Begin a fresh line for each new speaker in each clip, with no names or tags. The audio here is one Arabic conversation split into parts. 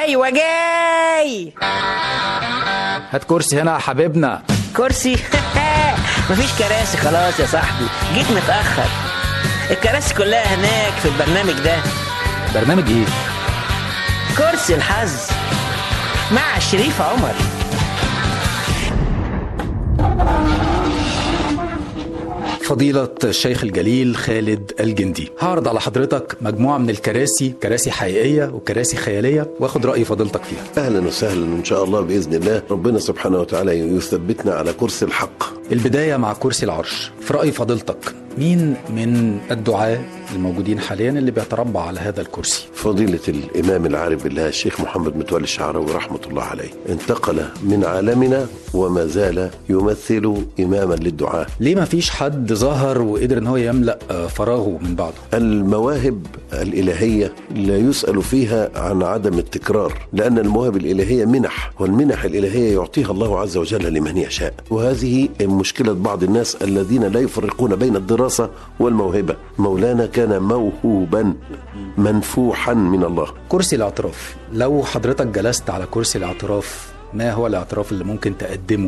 ايوه جاي.
هات كرسي هنا يا حبيبنا.
كرسي؟ مفيش كراسي خلاص يا صاحبي، جيت متأخر. الكراسي كلها هناك في البرنامج ده.
برنامج ايه؟
كرسي الحظ مع شريف عمر.
فضيلة الشيخ الجليل خالد الجندي، هعرض على حضرتك مجموعة من الكراسي، كراسي حقيقية وكراسي خيالية، واخد رأي فضيلتك فيها.
أهلا وسهلا، إن شاء الله بإذن الله ربنا سبحانه وتعالى يثبتنا على كرسي الحق.
البداية مع كرسي العرش. في رأي فضيلتك مين من الدعاة الموجودين حاليا اللي بيتربع على هذا الكرسي؟
فضيلة الإمام العارف بالله الشيخ محمد متولي الشعراوي رحمة الله عليه، انتقل من عالمنا وما زال يمثل إماما للدعاة.
ليه ما فيش حد ظهر وقدر ان هو يملأ فراغه من بعده؟
المواهب الإلهية لا يسأل فيها عن عدم التكرار، لأن المواهب الإلهية منح، والمنح الإلهية يعطيها الله عز وجل لمن يشاء، وهذه مشكلة بعض الناس الذين لا يفرقون بين الدراسة والموهبة. مولانا كان موهوبا منفوحا من الله.
كرسي الاعتراف، لو حضرتك جلست على كرسي الاعتراف ما هو الاعتراف اللي ممكن تقدمه؟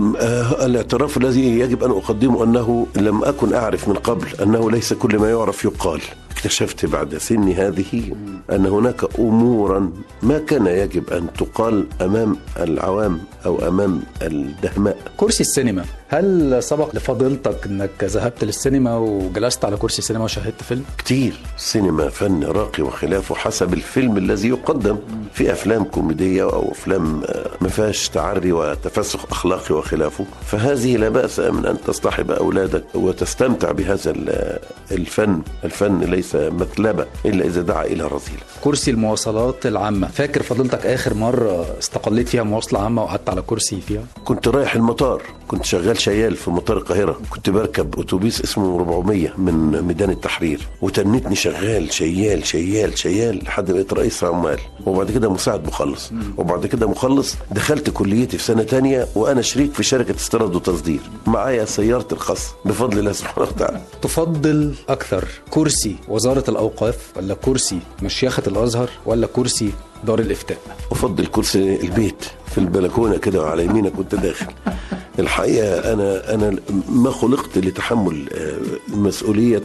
الاعتراف الذي يجب أن أقدمه أنه لم أكن أعرف من قبل أنه ليس كل ما يعرف يقال. اكتشفت بعد سني هذه أن هناك أمورا ما كان يجب أن تقال أمام العوام أو أمام الدهماء.
كرسي السينما، هل سبق لفضيلتك أنك ذهبت للسينما وجلست على كرسي السينما وشاهدت فيلم؟
كتير. السينما فن راقي وخلافه حسب الفيلم الذي يقدم. في أفلام كوميدية أو أفلام ما فيهاش تعري وتفسخ أخلاقي وخلافه، فهذه لا بأس من أن تصطحب أولادك وتستمتع بهذا الفن. الفن ليس مثلبة إلا إذا دعا إلى رذيلة.
كرسي المواصلات العامة، فاكر فضيلتك آخر مرة استقليت فيها مواصلة عامة وقعدت على كرسي فيها؟
كنت رايح المطار، كنت شغال شيال في مطار القاهرة، كنت بركب أتوبيس اسمه 400 من ميدان التحرير، وتنتني شغال شيال شيال شيال لحد ما بقيت رئيس عمال، وبعد كده مساعد مخلص، وبعد كده مخلص. دخلت كليتي في سنة تانية وأنا شريك في شركة استيراد وتصدير، معايا سيارتي الخاصة بفضل الله سبحانه وتعالى.
تفضل أكثر كرسي وزارة الأوقاف ولا كرسي مشيخة الأزهر ولا كرسي دار الإفتاء؟
أفضل كرسي البيت في البلكونة كده وعلى يمينك كنت داخل. الحقيقة أنا ما خلقت لتحمل مسؤولية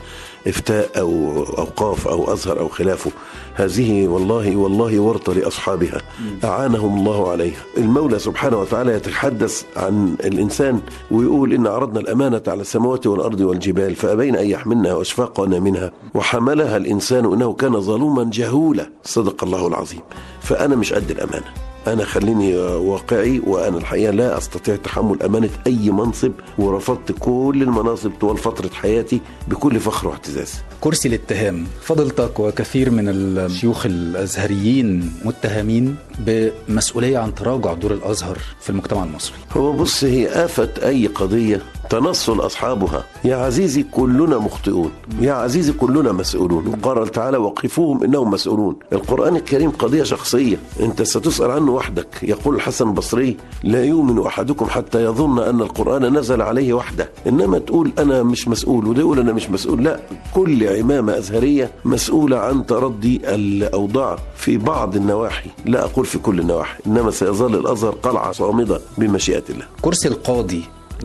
إفتاء أو أوقاف أو أزهر أو خلافه. هذه والله ورطة لأصحابها أعانهم الله عليها. المولى سبحانه وتعالى يتحدث عن الإنسان ويقول إن عرضنا الأمانة على السماوات والأرض والجبال فأبين أن يحملنها وأشفقن منها وحملها الإنسان إنه كان ظلوما جهولا. صدق الله العظيم. فأنا مش قد الأمانة، أنا خليني واقعي، وأنا الحقيقة لا أستطيع تحمل أمانة أي منصب، ورفضت كل المناصب طوال فترة حياتي بكل فخر واعتزاز.
كرسي الاتهام، فضلتك وكثير من الشيوخ الأزهريين متهمين بمسؤولية عن تراجع دور الأزهر في المجتمع المصري.
هو بص، هي آفة أي قضية تنصل أصحابها. يا عزيزي كلنا مخطئون، يا عزيزي كلنا مسؤولون، وقال تعالى وقفوهم إنهم مسؤولون. القرآن الكريم قضية شخصية أنت ستسأل عنه وحدك. يقول الحسن البصري لا يؤمن أحدكم حتى يظن أن القرآن نزل عليه وحده. إنما تقول أنا مش مسؤول وده يقول أنا مش مسؤول، لا، كل عمامة أزهرية مسؤولة عن تردي الأوضاع في بعض النواحي، لا أقول في كل النواحي، إنما سيظل الأزهر قلعة صامدة بمشيئة الله.
كرسي القاضي،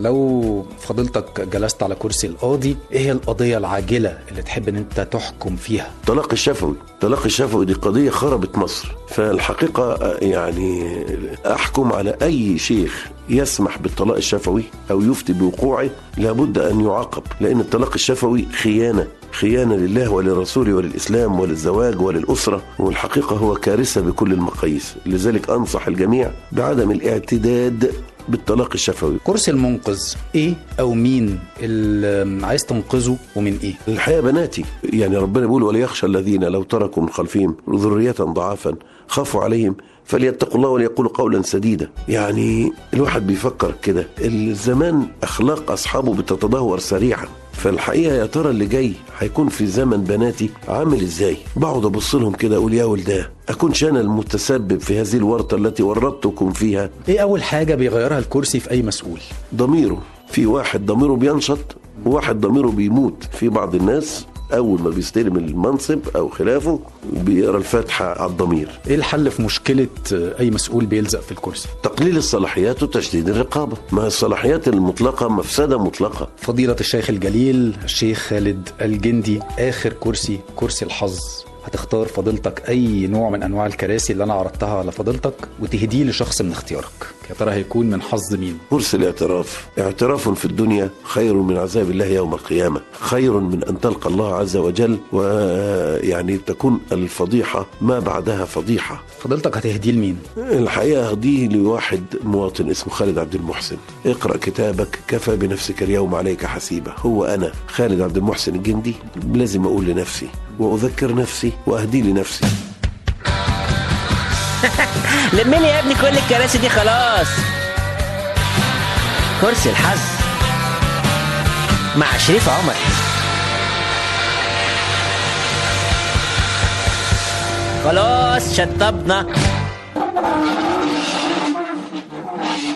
لو فضلتك جلست على كرسي القاضي ايه هي القضية العاجلة اللي تحب ان انت تحكم فيها؟
طلاق الشفوي. طلاق الشفوي دي قضية خربت مصر، فالحقيقة يعني أحكم على أي شيخ يسمح بالطلاق الشفوي أو يفتي بوقوعه لابد أن يعاقب، لأن الطلاق الشفوي خيانة لله ولرسوله وللإسلام وللزواج وللأسرة، والحقيقة هو كارثة بكل المقاييس. لذلك أنصح الجميع بعدم الاعتداد بالطلاق الشفوي.
كرسي المنقذ، ايه او مين اللي عايز تنقذه ومن ايه؟
الحقيقة بناتي، يعني ربنا بيقول وليخشى الذين لو تركوا من خلفهم ذرية ضعافا خافوا عليهم فليتقوا الله وليقولوا قولا سديدا. يعني الواحد بيفكر كده، الزمان أخلاق أصحابه بتتدهور سريعا، فالحقيقة يا ترى اللي جاي هيكون في زمن بناتي عامل ازاي؟ بقعد ابص لهم كده اقول يا ولداه اكونش انا المتسبب في هذه الورطة التي ورطتكم فيها.
ايه اول حاجة بيغيرها الكرسي في اي مسؤول؟
ضميره. في واحد ضميره بينشط وواحد ضميره بيموت. في بعض الناس اول ما بيستلم المنصب او خلافه بيقرا الفاتحه على الضمير.
ايه الحل في مشكله اي مسؤول بيلزق في الكرسي؟
تقليل الصلاحيات وتشديد الرقابه، ما الصلاحيات المطلقه مفسده مطلقه.
فضيله الشيخ الجليل الشيخ خالد الجندي، اخر كرسي الحظ، هتختار فضيلتك اي نوع من انواع الكراسي اللي انا عرضتها على فضيلتك وتهديه لشخص من اختيارك، يا ترى هيكون من حظ مين؟
كرسي الاعتراف. اعتراف في الدنيا خير من عذاب الله يوم القيامة، خير من أن تلقى الله عز وجل ويعني تكون الفضيحة ما بعدها فضيحة.
فضيلتك هتهديه لمين؟
الحقيقة هديه لواحد مواطن اسمه خالد عبد المحسن. اقرأ كتابك كفى بنفسك اليوم عليك حسيبة. هو أنا خالد عبد المحسن الجندي لازم أقول لنفسي وأذكر نفسي وأهدي لنفسي.
لملي يا ابني كل الكراسي دي خلاص. كرسي الحظ مع شريف عمر. خلاص شطبنا.